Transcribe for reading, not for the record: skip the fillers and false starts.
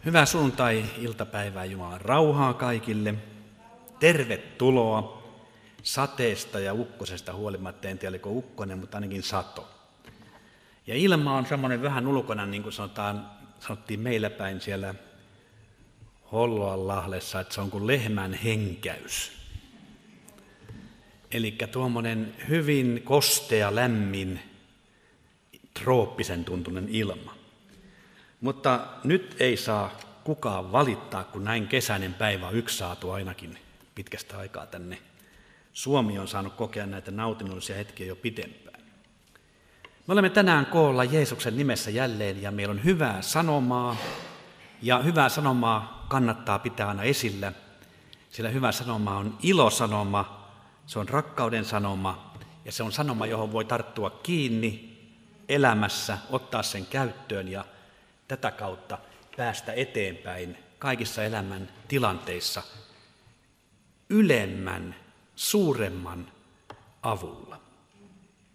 Hyvää sunnuntai-iltapäivää, Jumalan rauhaa kaikille. Tervetuloa sateesta ja ukkosesta huolimatta. En tiedä, oliko ukkonen, mutta ainakin sato. Ja ilma on semmoinen vähän ulkona, niin kuin sanottiin meillä päin siellä Holloanlahdessa, että se on kuin lehmän henkäys. Eli tuommoinen hyvin kostea, lämmin, trooppisen tuntunen ilma. Mutta nyt ei saa kukaan valittaa, kun näin kesäinen päivä on yksi saatu ainakin pitkästä aikaa tänne. Suomi on saanut kokea näitä nautinnollisia hetkiä jo pidempään. Me olemme tänään koolla Jeesuksen nimessä jälleen ja meillä on hyvää sanomaa. Ja hyvää sanomaa kannattaa pitää aina esillä, sillä hyvä sanoma on ilosanoma, se on rakkauden sanoma ja se on sanoma, johon voi tarttua kiinni elämässä, ottaa sen käyttöön ja tätä kautta päästä eteenpäin kaikissa elämän tilanteissa ylemmän, suuremman avulla.